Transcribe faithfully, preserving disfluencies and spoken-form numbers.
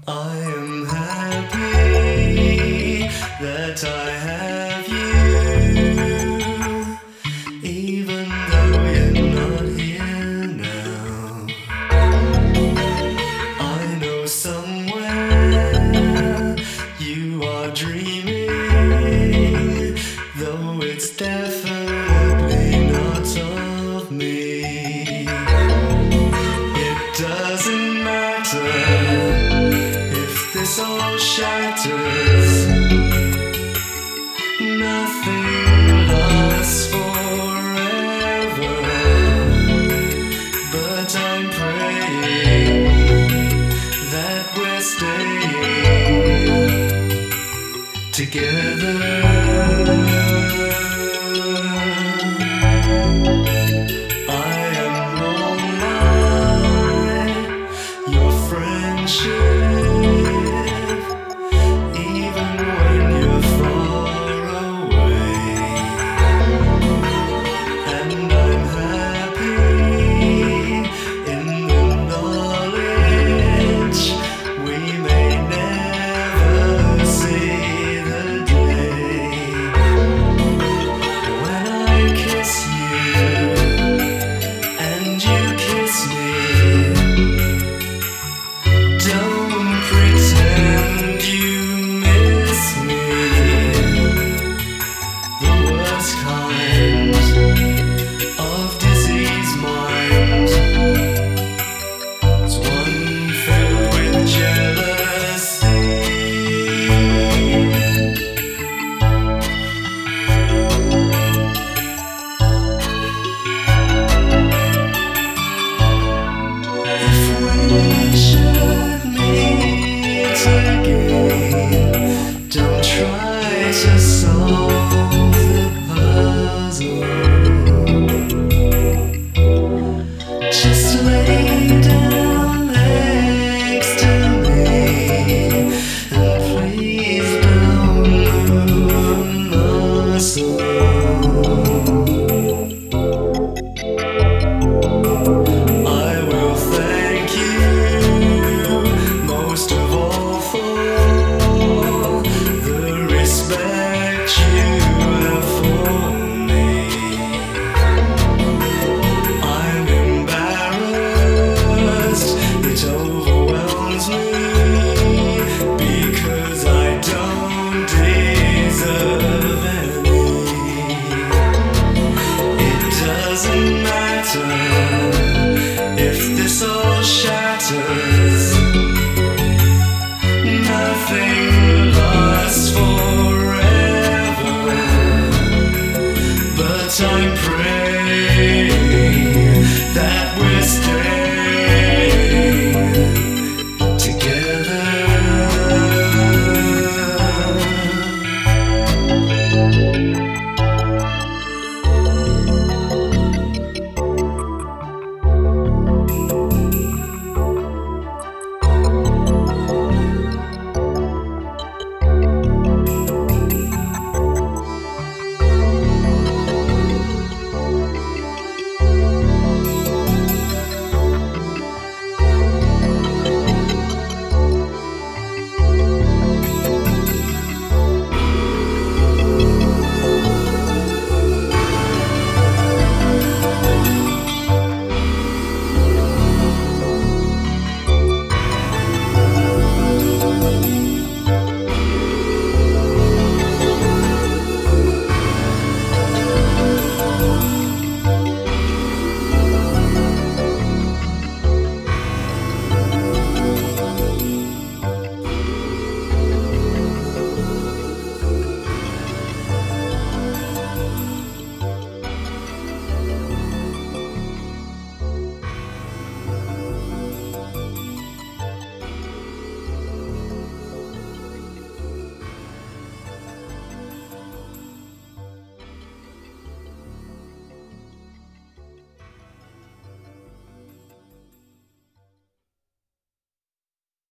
I am happy that I have you, even though you're not here now. I know somewhere you are dreaming, though it's definitely not of me. It doesn't matter if this all shatters, nothing lasts forever. But I'm praying that we're staying together. I am all mine, your friendship